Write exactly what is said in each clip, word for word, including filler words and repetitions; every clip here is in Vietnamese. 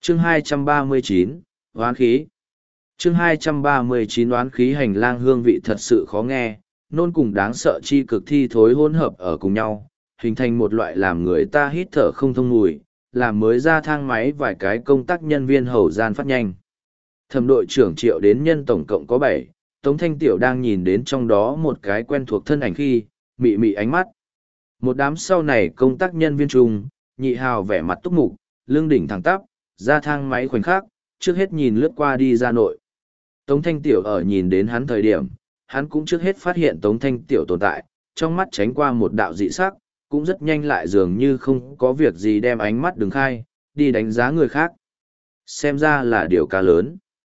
chương hai trăm ba mươi chín, oán khí. chương hai trăm ba mươi chín oán khí hành lang hương vị thật sự khó nghe, nôn cùng đáng sợ chi cực thi thối hỗn hợp ở cùng nhau, hình thành một loại làm người ta hít thở không thông mùi, làm mới ra thang máy vài cái công tác nhân viên hầu gian phát nhanh. Thẩm đội trưởng Triệu đến nhân tổng cộng có bảy, Tống Thanh Tiểu đang nhìn đến trong đó một cái quen thuộc thân ảnh khi, mị mị ánh mắt. Một đám sau này công tác nhân viên chung, Nhị Hào vẻ mặt túc mục, lưng đỉnh thẳng tắp, ra thang máy khoảnh khắc, trước hết nhìn lướt qua đi ra nội. Tống Thanh Tiểu ở nhìn đến hắn thời điểm, hắn cũng trước hết phát hiện Tống Thanh Tiểu tồn tại, trong mắt tránh qua một đạo dị sắc, cũng rất nhanh lại dường như không có việc gì đem ánh mắt đứng khai, đi đánh giá người khác. Xem ra là điều ca lớn.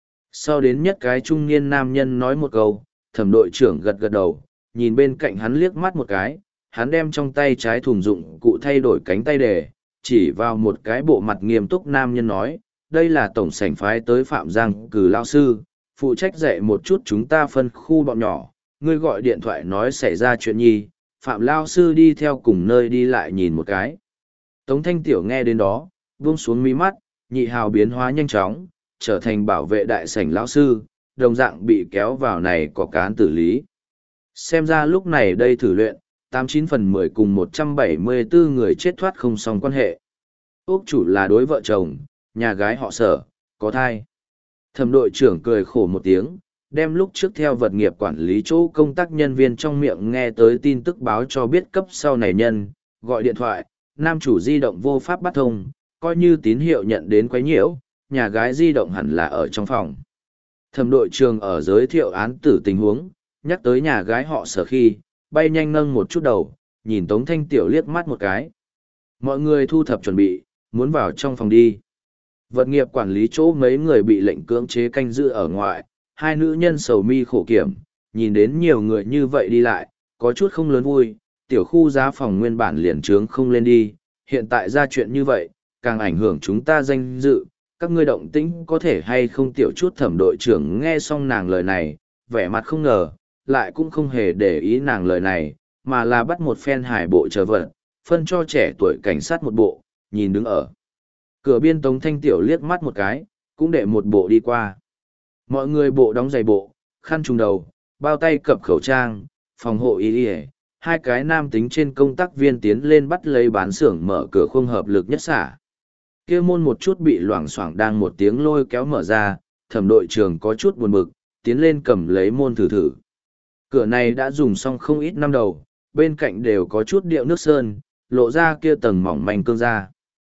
Sau đến nhất cái trung niên nam nhân nói một câu, thẩm đội trưởng gật gật đầu, nhìn bên cạnh hắn liếc mắt một cái, hắn đem trong tay trái thùng dụng cụ thay đổi cánh tay đề, chỉ vào một cái bộ mặt nghiêm túc nam nhân nói, đây là tổng sảnh phái tới Phạm Giang cử lao sư, phụ trách dạy một chút chúng ta phân khu bọn nhỏ, ngươi gọi điện thoại nói xảy ra chuyện nhi, Phạm lao sư đi theo cùng nơi đi lại nhìn một cái. Tống Thanh Tiểu nghe đến đó, buông xuống mí mắt, Nhị Hào biến hóa nhanh chóng, trở thành bảo vệ đại sảnh lão sư, đồng dạng bị kéo vào này có cán tử lý. Xem ra lúc này đây thử luyện, tám chín phần mười cùng một trăm bảy mươi bốn người chết thoát không xong quan hệ. Úc chủ là đối vợ chồng, nhà gái họ Sở, có thai. Thẩm đội trưởng cười khổ một tiếng, đem lúc trước theo vật nghiệp quản lý chỗ công tác nhân viên trong miệng nghe tới tin tức báo cho biết cấp sau này nhân, gọi điện thoại, nam chủ di động vô pháp bắt thông, coi như tín hiệu nhận đến quấy nhiễu, nhà gái di động hẳn là ở trong phòng. Thẩm đội trưởng ở giới thiệu án tử tình huống, nhắc tới nhà gái họ Sở khi, bay nhanh nâng một chút đầu, nhìn Tống Thanh Tiểu liếc mắt một cái. Mọi người thu thập chuẩn bị, muốn vào trong phòng đi. Vật nghiệp quản lý chỗ mấy người bị lệnh cưỡng chế canh giữ ở ngoài, hai nữ nhân sầu mi khổ kiểm, nhìn đến nhiều người như vậy đi lại, có chút không lớn vui, tiểu khu giá phòng nguyên bản liền trướng không lên đi, hiện tại ra chuyện như vậy, càng ảnh hưởng chúng ta danh dự, các ngươi động tĩnh có thể hay không tiểu chút. Thẩm đội trưởng nghe xong nàng lời này, vẻ mặt không ngờ, lại cũng không hề để ý nàng lời này, mà là bắt một phen hải bộ chờ vật, phân cho trẻ tuổi cảnh sát một bộ, nhìn đứng ở cửa biên Tống Thanh Tiểu liếc mắt một cái, cũng để một bộ đi qua. Mọi người bộ đóng giày bộ, khăn trùng đầu, bao tay cập khẩu trang, phòng hộ y y, hai cái nam tính trên công tác viên tiến lên bắt lấy bán xưởng mở cửa không hợp lực nhất xả. Kia môn một chút bị loảng xoảng đang một tiếng lôi kéo mở ra, thẩm đội trưởng có chút buồn bực, tiến lên cầm lấy môn thử thử. Cửa này đã dùng xong không ít năm đầu, bên cạnh đều có chút điệu nước sơn, lộ ra kia tầng mỏng manh cương ra.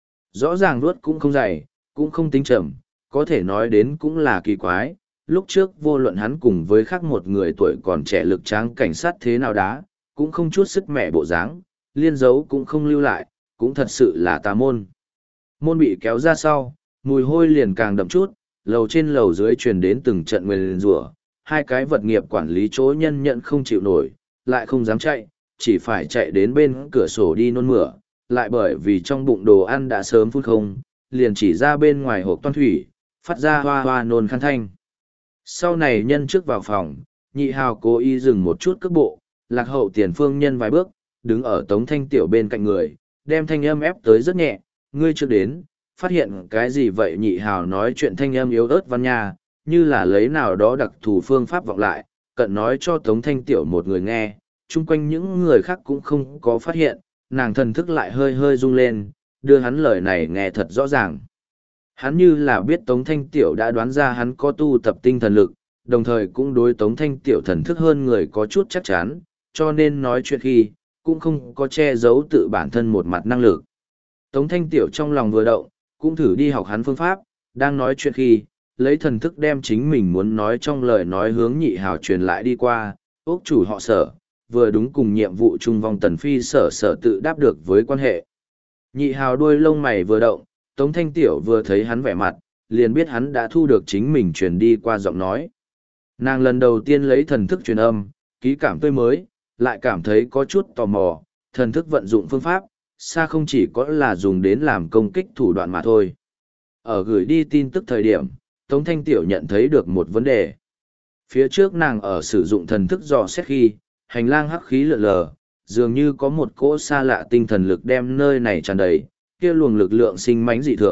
Rõ ràng ruốt cũng không dày, cũng không tính chậm, có thể nói đến cũng là kỳ quái. Lúc trước vô luận hắn cùng với khác một người tuổi còn trẻ lực tráng cảnh sát thế nào đá, cũng không chút sức mẹ bộ dáng, liên dấu cũng không lưu lại, cũng thật sự là tà môn. Môn bị kéo ra sau, mùi hôi liền càng đậm chút, lầu trên lầu dưới truyền đến từng trận nguyền rủa, hai cái vật nghiệp quản lý chỗ nhân nhận không chịu nổi, lại không dám chạy, chỉ phải chạy đến bên cửa sổ đi nôn mửa, lại bởi vì trong bụng đồ ăn đã sớm phun không, liền chỉ ra bên ngoài hộp toan thủy, phát ra hoa hoa nôn khăn thanh. Sau này nhân trước vào phòng, Nhị Hào cố ý dừng một chút cước bộ, lạc hậu tiền phương nhân vài bước, đứng ở Tống Thanh Tiểu bên cạnh người, đem thanh âm ép tới rất nhẹ, ngươi chưa đến, phát hiện cái gì vậy? Nhị Hào nói chuyện thanh âm yếu ớt văn nha, như là lấy nào đó đặc thù phương pháp vọng lại, cận nói cho Tống Thanh Tiểu một người nghe, chung quanh những người khác cũng không có phát hiện, nàng thần thức lại hơi hơi rung lên, đưa hắn lời này nghe thật rõ ràng. Hắn như là biết Tống Thanh Tiểu đã đoán ra hắn có tu tập tinh thần lực, đồng thời cũng đối Tống Thanh Tiểu thần thức hơn người có chút chắc chắn, cho nên nói chuyện khi, cũng không có che giấu tự bản thân một mặt năng lực. Tống Thanh Tiểu trong lòng vừa động, cũng thử đi học hắn phương pháp, đang nói chuyện khi, lấy thần thức đem chính mình muốn nói trong lời nói hướng Nhị Hào truyền lại đi qua, ốc chủ họ Sở, vừa đúng cùng nhiệm vụ trung vong Tần Phi Sở Sở tự đáp được với quan hệ. Nhị Hào đuôi lông mày vừa động, Tống Thanh Tiểu vừa thấy hắn vẻ mặt, liền biết hắn đã thu được chính mình truyền đi qua giọng nói. Nàng lần đầu tiên lấy thần thức truyền âm, ký cảm tươi mới, lại cảm thấy có chút tò mò, thần thức vận dụng phương pháp, xa không chỉ có là dùng đến làm công kích thủ đoạn mà thôi. Ở gửi đi tin tức thời điểm, Tống Thanh Tiểu nhận thấy được một vấn đề. Phía trước nàng ở sử dụng thần thức dò xét khi, hành lang hắc khí lượn lờ, dường như có một cỗ xa lạ tinh thần lực đem nơi này tràn đầy, kia luồng lực lượng sinh mãnh dị thường,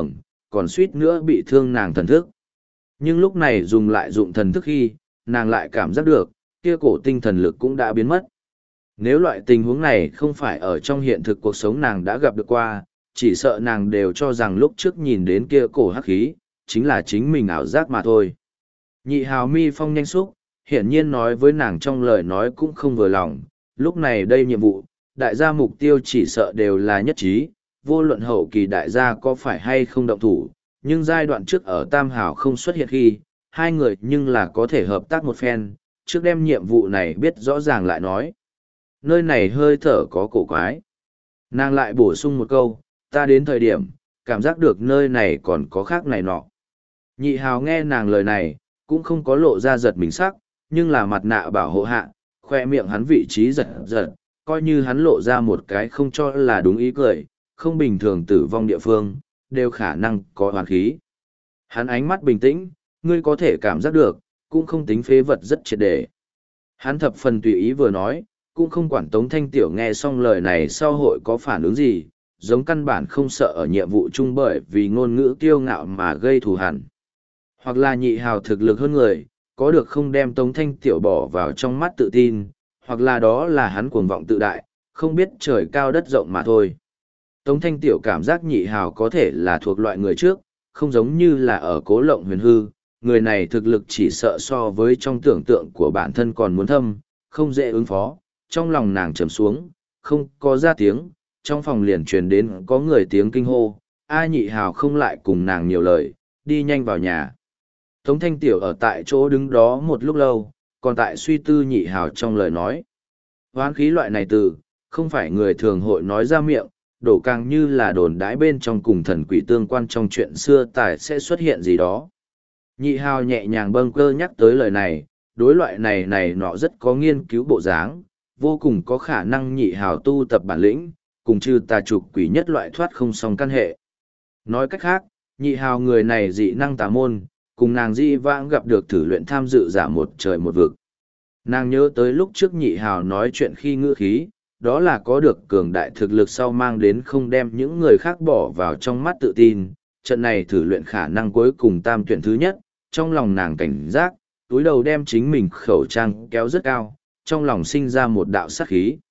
còn suýt nữa bị thương nàng thần thức. Nhưng lúc này dùng lại dụng thần thức khi, nàng lại cảm giác được, kia cổ tinh thần lực cũng đã biến mất. Nếu loại tình huống này không phải ở trong hiện thực cuộc sống nàng đã gặp được qua, chỉ sợ nàng đều cho rằng lúc trước nhìn đến kia cổ hắc khí, chính là chính mình ảo giác mà thôi. Nhị hào mi phong nhanh xúc, hiển nhiên nói với nàng trong lời nói cũng không vừa lòng, lúc này đây nhiệm vụ, đại gia mục tiêu chỉ sợ đều là nhất trí, vô luận hậu kỳ đại gia có phải hay không động thủ, nhưng giai đoạn trước ở Tam Hào không xuất hiện khi, hai người nhưng là có thể hợp tác một phen, trước đem nhiệm vụ này biết rõ ràng lại nói. Nơi này hơi thở có cổ quái. Nàng lại bổ sung một câu, ta đến thời điểm, cảm giác được nơi này còn có khác này nọ. Nhị hào nghe nàng lời này, cũng không có lộ ra giật mình sắc, nhưng là mặt nạ bảo hộ hạ, khoe miệng hắn vị trí giật giật, coi như hắn lộ ra một cái không cho là đúng ý cười, không bình thường tử vong địa phương, đều khả năng có hoàn khí. Hắn ánh mắt bình tĩnh, ngươi có thể cảm giác được, cũng không tính phế vật rất triệt để. Hắn thập phần tùy ý vừa nói, cũng không quản Tống Thanh Tiểu nghe xong lời này sau hội có phản ứng gì, giống căn bản không sợ ở nhiệm vụ chung bởi vì ngôn ngữ kiêu ngạo mà gây thù hằn. Hoặc là nhị hào thực lực hơn người, có được không đem Tống Thanh Tiểu bỏ vào trong mắt tự tin, hoặc là đó là hắn cuồng vọng tự đại, không biết trời cao đất rộng mà thôi. Tống Thanh Tiểu cảm giác nhị hào có thể là thuộc loại người trước, không giống như là ở Cố Lộng Huyền hư, người này thực lực chỉ sợ so với trong tưởng tượng của bản thân còn muốn thâm, không dễ ứng phó, trong lòng nàng trầm xuống, không có ra tiếng, trong phòng liền truyền đến có người tiếng kinh hô, A nhị hào không lại cùng nàng nhiều lời, đi nhanh vào nhà. Tống Thanh Tiểu ở tại chỗ đứng đó một lúc lâu, còn tại suy tư nhị hào trong lời nói. Hoán khí loại này từ, không phải người thường hội nói ra miệng, đổ càng như là đồn đãi bên trong cùng thần quỷ tương quan trong chuyện xưa tài sẽ xuất hiện gì đó. Nhị hào nhẹ nhàng bâng cơ nhắc tới lời này, đối loại này này nọ rất có nghiên cứu bộ dáng, vô cùng có khả năng nhị hào tu tập bản lĩnh, cùng trừ tà trục quỷ nhất loại thoát không song căn hệ. Nói cách khác, nhị hào người này dị năng tà môn, cùng nàng dị vãng gặp được thử luyện tham dự giả một trời một vực. Nàng nhớ tới lúc trước nhị hào nói chuyện khi ngữ khí, đó là có được cường đại thực lực sau mang đến không đem những người khác bỏ vào trong mắt tự tin. Trận này thử luyện khả năng cuối cùng tam tuyển thứ nhất, trong lòng nàng cảnh giác, túi đầu đem chính mình khẩu trang kéo rất cao, trong lòng sinh ra một đạo sát khí.